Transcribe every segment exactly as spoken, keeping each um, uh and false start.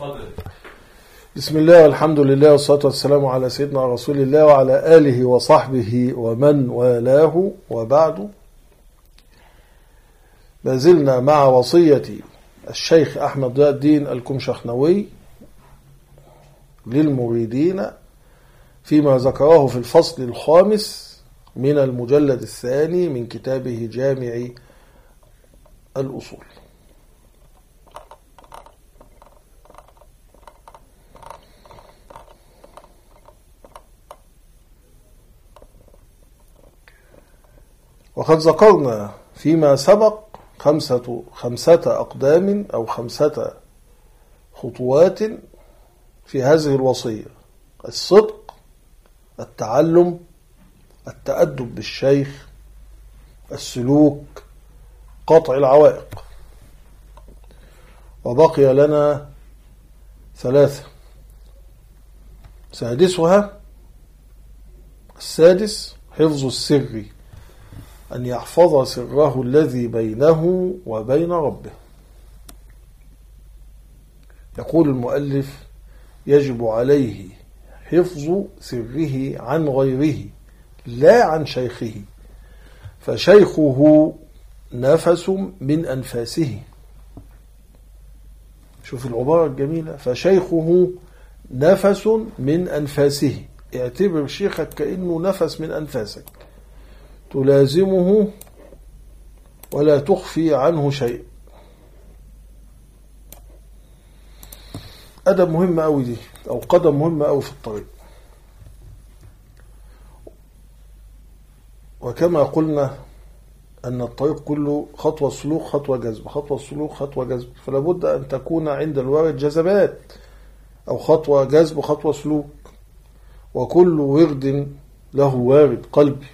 بسم الله والحمد لله والصلاة والسلام على سيدنا رسول الله وعلى آله وصحبه ومن والاه، وبعد. لازلنا مع وصية الشيخ أحمد ضياء الدين الكمشخنوي للمريدين فيما ذكره في الفصل الخامس من المجلد الثاني من كتابه جامع الأصول. وقد ذكرنا فيما سبق خمسة, خمسة أقدام أو خمسة خطوات في هذه الوصية: الصدق، التعلم، التأدب بالشيخ، السلوك، قطع العوائق. وبقي لنا ثلاثة، سادسها السادس حفظ السر، أن يحفظ سره الذي بينه وبين ربه. يقول المؤلف: يجب عليه حفظ سره عن غيره لا عن شيخه، فشيخه نفس من أنفاسه. شوف العبارة الجميلة: فشيخه نفس من أنفاسه. اعتبر شيخك كأنه نفس من أنفاسك، تلازمه ولا تخفي عنه شيء. أدب مهمة أوي دي، أو قدم مهمة أوي في الطريق. وكما قلنا أن الطريق كله خطوة سلوك خطوة جذب، خطوة سلوك خطوة جذب، فلا بد أن تكون عند الوارد جذبات، أو خطوة جذب خطوة سلوك، وكل ورد له وارد قلبي.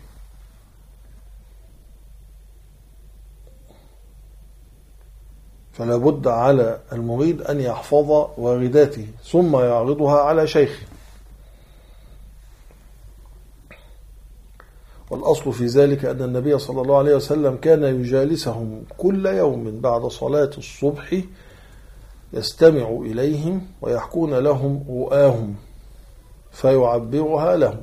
فلا بد على المريد أن يحفظ وارداته ثم يعرضها على شيخه. والأصل في ذلك أن النبي صلى الله عليه وسلم كان يجالسهم كل يوم بعد صلاة الصبح، يستمع إليهم ويحكون لهم رؤاهم فيعبرها لهم.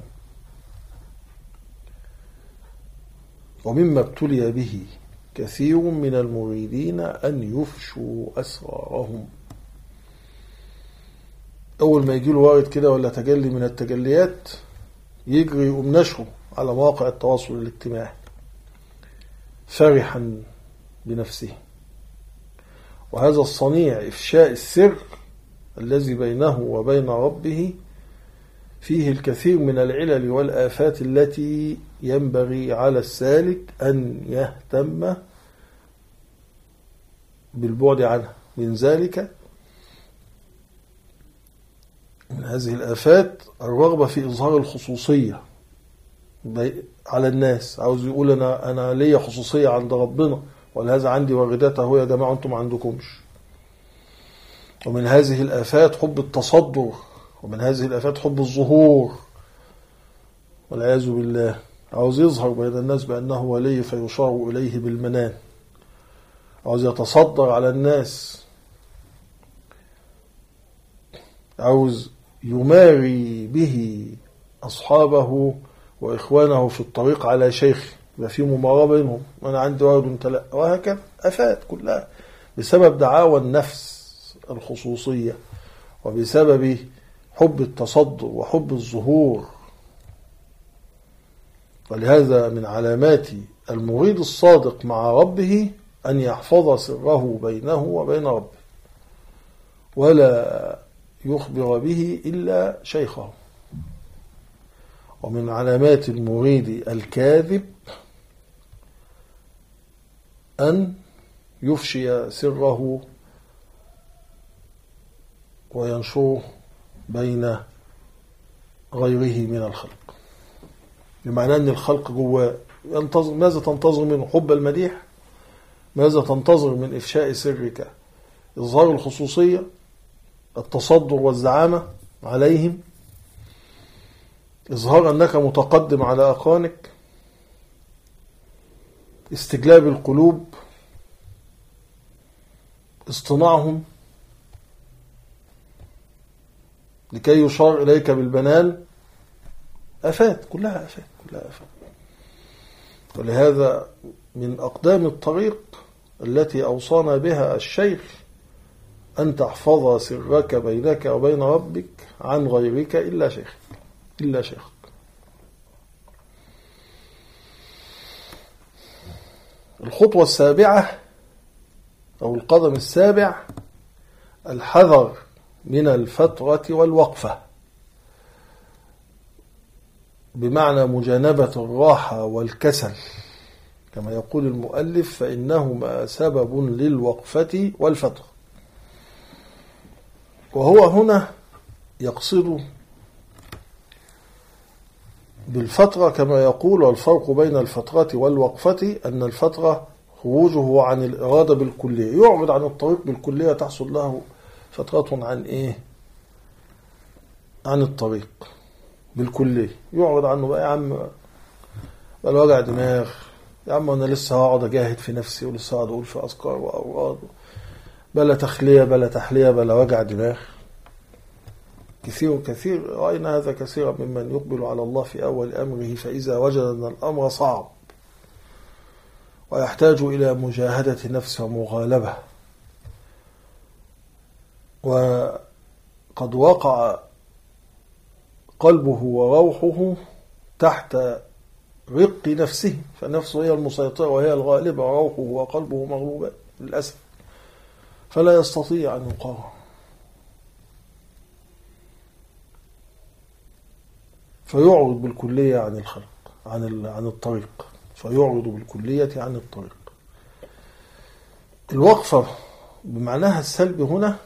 ومما ابتلي به كثير من المريدين أن يفشوا أسرارهم. أول ما يجي له وارد كده ولا تجلي من التجليات، يجري يقوم نشره على مواقع التواصل الاجتماعي فرحا بنفسه. وهذا الصنيع إفشاء السر الذي بينه وبين ربه فيه الكثير من العلل والآفات التي ينبغي على السالك أن يهتم بالبعد عنها. من ذلك، من هذه الآفات الرغبة في إظهار الخصوصية على الناس. عاوز يقول أنا أنا ليا خصوصية عند ربنا، ولهذا عندي واردات أهو يا جماعة أنتم ما عندكمش. ومن هذه الآفات حب التصدر، ومن هذه الآفات حب الظهور والعياذ بالله. عاوز يظهر بين الناس بأنه ولي فيشار إليه بالمنان، عاوز يتصدر على الناس، عاوز يماري به أصحابه وإخوانه في الطريق على شيخ، يبقى في مماراه بينهم، أنا عندي وارد وانت لا، وهكذا. آفات كلها بسبب دعاوى النفس الخصوصية، وبسبب حب التصدر وحب الظهور. ولهذا من علامات المريد الصادق مع ربه أن يحفظ سره بينه وبين ربه، ولا يخبر به إلا شيخه. ومن علامات المريد الكاذب أن يفشي سره وينشره بين غيره من الخلق، بمعنى أن الخلق جواه ينتظر. ماذا تنتظر منه؟ حب المديح؟ ماذا تنتظر من إفشاء سرك؟ إظهار الخصوصية، التصدر والزعامة عليهم، إظهار أنك متقدم على أقرانك، استجلاب القلوب، اصطناعهم. لكي يشار إليك بالبنان، آفات، كلها آفات، كلها آفات. ولهذا من أقدام الطريق التي أوصانا بها الشيخ أن تحفظ سرك بينك وبين ربك عن غيرك إلا شيخك، إلا شيخك. الخطوة السابعة أو القدم السابع الحذر من الفترة والوقفة، بمعنى مجانبة الراحة والكسل، كما يقول المؤلف فإنهما سبب للوقفة والفترة. وهو هنا يقصد بالفترة كما يقول الفرق بين الفترة والوقفة أن الفترة خروجه عن الإرادة بالكلية، يعرض عن الطريق بالكلية، تحصل له فترة عن إيه؟ عن الطريق بالكلية، يعرض عنه بقى يا عم بلا وجع دماغ، يا عم أنا لسه هقعد أجاهد في نفسي ولسه هقعد أقول في أذكار وأوراد، بلا تخلية بلا تحلية بلا وجع دماغ. كثير كثير رأينا هذا كثيرا ممن يقبل على الله في أول أمره، فإذا وجد أن الأمر صعب ويحتاج إلى مجاهدة نفسه ومغالبة، وقد وقع قلبه وروحه تحت رق نفسه، فنفسه هي المسيطرة وهي الغالبة، وروحه وقلبه مغلوبة للأسف، فلا يستطيع أن يقاوم. فيعرض بالكلية عن الخلق، عن عن الطريق، فيعرض بالكلية عن الطريق. الوقفة بمعناها السلبي هنا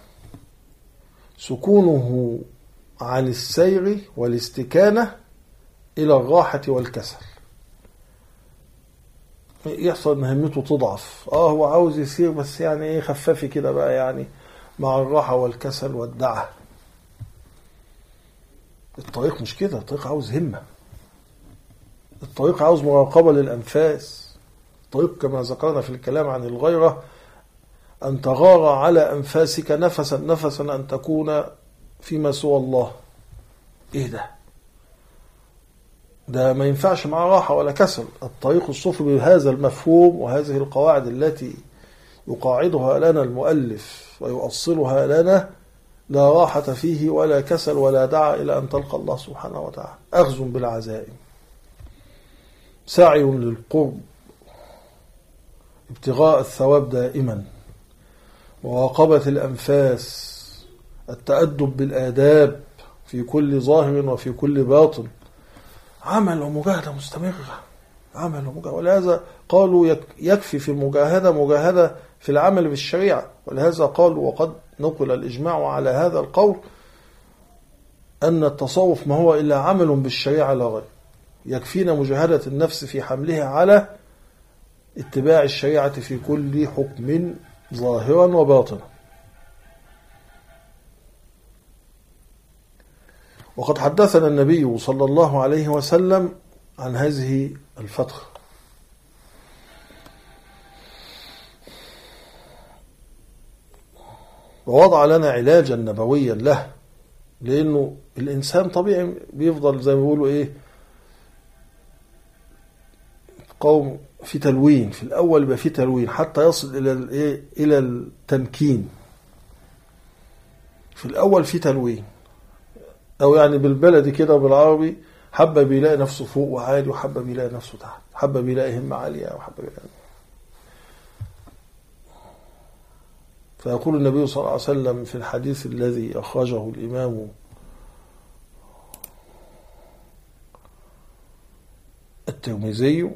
سكونه عن السير والاستكانة إلى الراحة والكسل، يحصل ان همته تضعف، اه هو عاوز يسير بس يعني ايه خفافي كده بقى، يعني مع الراحة والكسل والدعة. الطريق مش كده، الطريق عاوز همة، الطريق عاوز مراقبة للأنفاس. الطريق كما ذكرنا في الكلام عن الغيرة أن تغار على أنفاسك نفسا نفسا أن تكون فيما سوى الله. إيه ده؟ ده ما ينفعش مع راحة ولا كسل. الطريق الصوفي بهذا المفهوم وهذه القواعد التي يقاعدها لنا المؤلف ويؤصلها لنا لا راحة فيه ولا كسل ولا دعا إلى أن تلقى الله سبحانه وتعالى. أخذ بالعزائم، سعي للقرب، ابتغاء الثواب دائما، مراقبة الأنفاس، التأدب بالآداب في كل ظاهر وفي كل باطن، عمل ومجاهدة مستمرة، عمل ومجاهدة. ولهذا قالوا يكفي في المجاهدة مجاهدة في العمل بالشريعة، ولهذا قالوا وقد نقل الإجماع على هذا القول أن التصوف ما هو إلا عمل بالشريعة لا غير. يكفينا مجاهدة النفس في حملها على اتباع الشريعة في كل حكم ظاهرا وباطنا. وقد حدثنا النبي صلى الله عليه وسلم عن هذه الفترة، ووضع لنا علاجا نبويا له، لأنه الإنسان طبيعي بيفضل زي ما بيقولوا إيه قوم في تلوين، في الأول يبقى في تلوين حتى يصل إلى الإيه إلى التمكين. في الأول في تلوين، أو يعني بالبلدي كده بالعربي حبة بيلاقي نفسه فوق وعالي، وحبة بيلاقي نفسه تحت، حبة بيلاقي همة عالية وحبة بيلاقي. فيقول النبي صلى الله عليه وسلم في الحديث الذي أخرجه الإمام الترمذي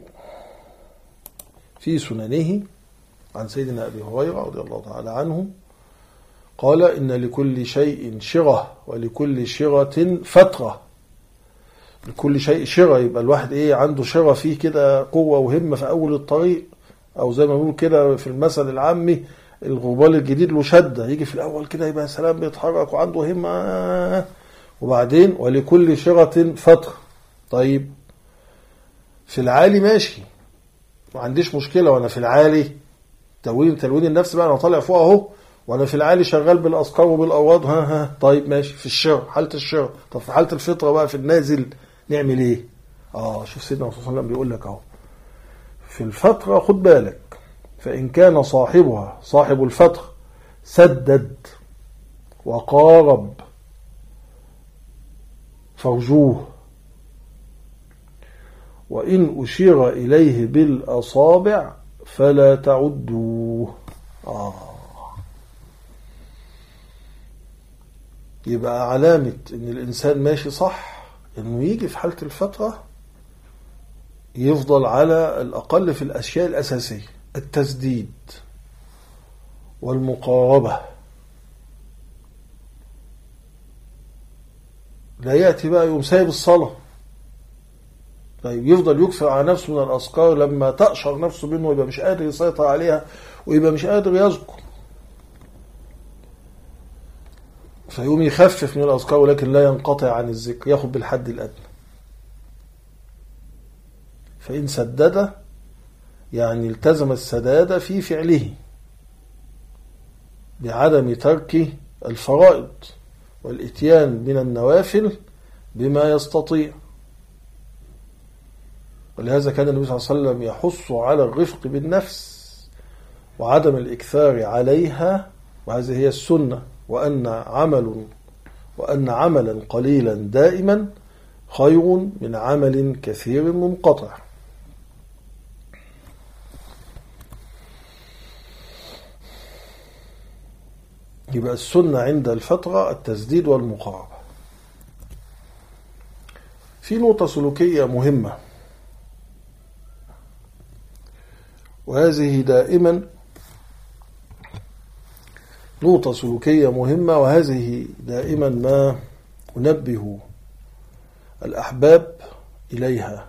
في سننه عن سيدنا أبي هريرة رضي الله تعالى عنه قال: إن لكل شيء شرة ولكل شرة فترة. لكل شيء شرة، يبقى الواحد إيه عنده شرة فيه كده قوة وهمة في أول الطريق، أو زي ما بيقول كده في المثل العامي الغربال الجديد له شدة، يجي في الأول كده يبقى سلام بيتحرك وعنده همة، وبعدين ولكل شرة فترة. طيب في العالي ماشي، ما عنديش مشكلة، وأنا في العالي تلوين تلوين النفس بقى، أنا طالع فوق أهو وانا في العالي شغال بالاذكار وبالاوراد، ها ها طيب ماشي في الشر، حاله الشر. طب في حاله الفطره بقى في النازل نعمل ايه؟ اه شوف سيدنا الرسول صلى الله عليه وسلم بيقول لك اهو في الفتره خد بالك، فان كان صاحبها صاحب الفتره سدد وقارب فارجوه، وإن أشير إليه بالأصابع فلا تعدوه. آه. يبقى علامة إن الإنسان ماشي صح إنه يجي في حالة الفترة يفضل على الأقل في الأشياء الأساسية، التسديد والمقاربة. لا يأتي بقى يوم سايب الصلاة، طيب يفضل يكثر على نفسه من الأذكار لما تأشر نفسه منه ويبقى مش قادر يسيطر عليها ويبقى مش قادر يذكر، فيقوم يخفف من الأذكار ولكن لا ينقطع عن الذكر، ياخد بالحد الأدنى. فإن سدد يعني التزم السداد في فعله بعدم ترك الفرائض والإتيان من النوافل بما يستطيع. ولهذا كان النبي صلى الله عليه وسلم يحث على الرفق بالنفس وعدم الإكثار عليها، وهذه هي السنة، وأن عمل وأن عملا قليلا دائما خير من عمل كثير منقطع. يبقى السنة عند الفترة التسديد والمقاربة. في نقطة سلوكية مهمة، وهذه دائما نقطة سلوكية مهمة وهذه دائما ما أنبه الأحباب إليها.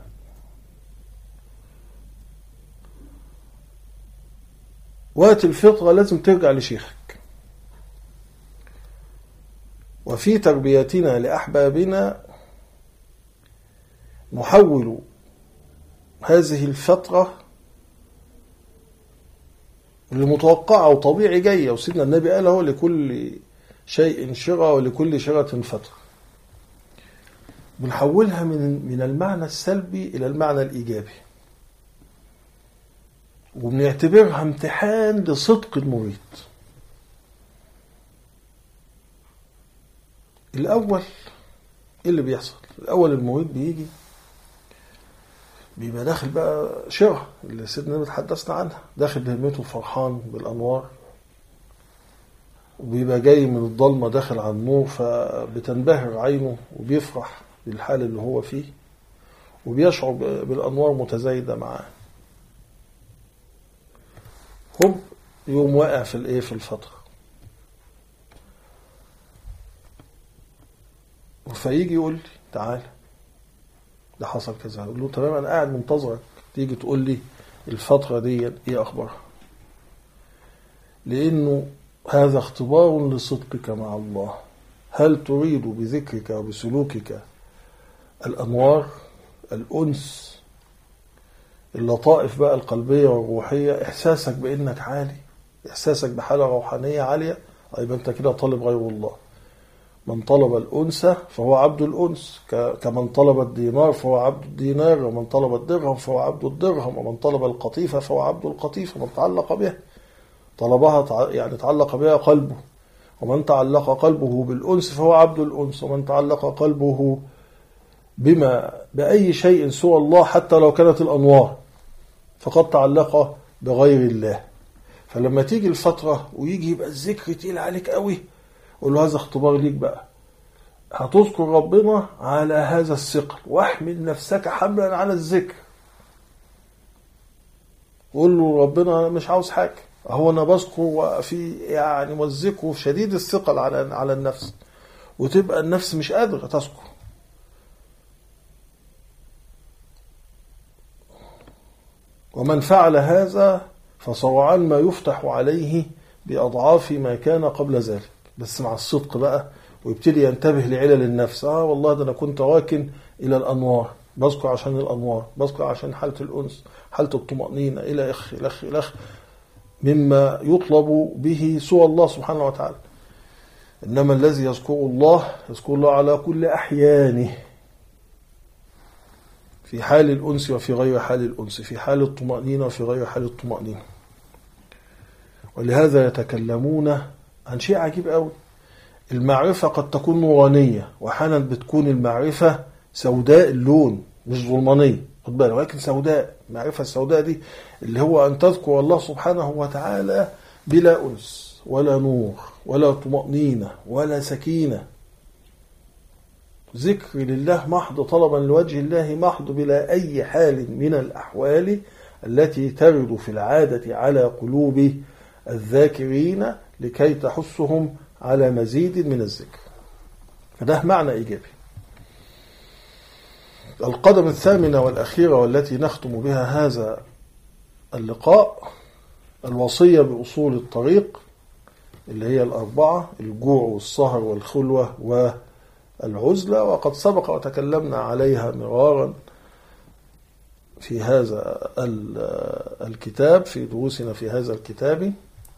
وقت الفطرة لازم ترجع لشيخك، وفي تربيتنا لأحبابنا نحول هذه الفترة المتوقعة وطبيعي جاية، وسيدنا النبي قال هو لكل شيء شرى ولكل شرة فترة، بنحولها من من المعنى السلبي إلى المعنى الإيجابي، وبنعتبرها امتحان لصدق المريد. الأول إيه اللي بيحصل؟ الأول المريد بيجي بيبقى داخل بقى شرع اللي سيدنا النبي تحدثنا عنها، داخل بهمته فرحان بالأنوار، وبيبقى جاي من الضلمة داخل على النور، فبتنبهر عينه وبيفرح بالحال اللي هو فيه وبيشعر بالأنوار متزايدة معاه. هو يوم واقع في الايه في الفترة، فيجي يقول لي تعال ده حصل كذا، اقول له تمام انا قاعد منتظرك تيجي تقول لي الفترة دي ايه اخبارها، لانه هذا اختبار لصدقك مع الله. هل تريد بذكرك وبسلوكك الانوار، الانس، اللطائف بقى القلبية والروحية، احساسك بانك عالي، احساسك بحالة روحانية عالية، يبقى انت كده طالب غير الله. من طلب الأنس فهو عبد الأنس، كمن طلب الدينار فهو عبد الدينار، ومن طلب الدرهم فهو عبد الدرهم، ومن طلب القطيفة فهو عبد القطيفة، ومن تعلق بها طلبها يعني تعلق بها قلبه، ومن تعلق قلبه بالأنس فهو عبد الأنس، ومن تعلق قلبه بما بأي شيء سوى الله حتى لو كانت الأنوار فقد تعلق بغير الله. فلما تيجي الفترة ويجي يبقى الذكر تقيل عليك قوي، قول له هذا اختبار ليك بقى، هتذكر ربنا على هذا الثقل، واحمل نفسك حملا على الذكر. قول له ربنا مش عاوز حاجة، هو انا بذكر وفي يعني والذكر شديد الثقل على على النفس، وتبقى النفس مش قادرة تذكر. ومن فعل هذا فسرعان ما يفتح عليه بأضعاف ما كان قبل ذلك، بس مع الصدق بقى، ويبتدي ينتبه لعلل النفس. اه والله ده انا كنت راكن الى الانوار، بذكر عشان الانوار، بذكر عشان حالة الانس، حالة الطمأنينة، الى اخ الى اخ الى اخ مما يطلب به سوى الله سبحانه وتعالى. إنما الذي يذكر الله يذكر الله على كل أحيانه، في حال الأنس وفي غير حال الأنس، في حال الطمأنينة وفي غير حال الطمأنينة. ولهذا يتكلمون عن شيء عجيب قوي. المعرفة قد تكون نورانية، وحانا بتكون المعرفة سوداء اللون مش ظلمانية، خد بالك، ولكن سوداء. المعرفة السوداء دي اللي هو أن تذكر الله سبحانه وتعالى بلا أنس ولا نور ولا طمأنينة ولا سكينة، ذكر لله محض، طلبا لوجه الله محض، بلا أي حال من الأحوال التي ترد في العادة على قلوب الذاكرين لكي تحثهم على مزيد من الذكر. فده معنى إيجابي. القدم الثامنة والأخيرة والتي نختم بها هذا اللقاء الوصية بأصول الطريق، اللي هي الأربعة: الجوع والسهر والخلوة والعزلة. وقد سبق وتكلمنا عليها مرارا في هذا الكتاب، في دروسنا في هذا الكتاب.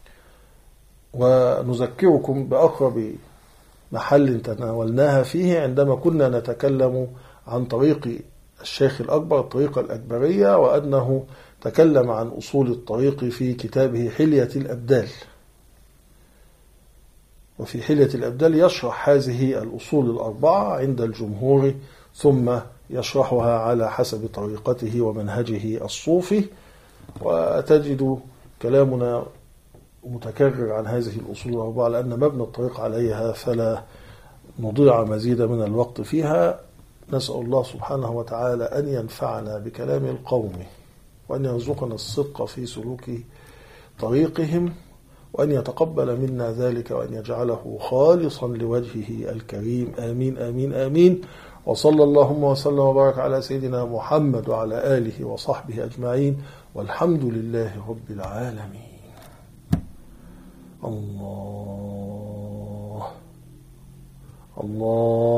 ونذكركم بأقرب محل تناولناها فيه عندما كنا نتكلم عن طريق الشيخ الأكبر، الطريقة الأكبرية، وأنه تكلم عن أصول الطريق في كتابه حلية الأبدال. وفي حلية الأبدال يشرح هذه الأصول الأربعة عند الجمهور، ثم يشرحها على حسب طريقته ومنهجه الصوفي. وتجد كلامنا متكرر عن هذه الأصول الأربعة لأن مبنى الطريق عليها، فلا نضيع مزيد من الوقت فيها. نسأل الله سبحانه وتعالى أن ينفعنا بكلام القوم، وأن يرزقنا الصدق في سلوك طريقهم، وأن يتقبل منا ذلك، وأن يجعله خالصا لوجهه الكريم. آمين آمين آمين. وصلى اللهم وسلم وبارك على سيدنا محمد وعلى آله وصحبه أجمعين، والحمد لله رب العالمين. الله الله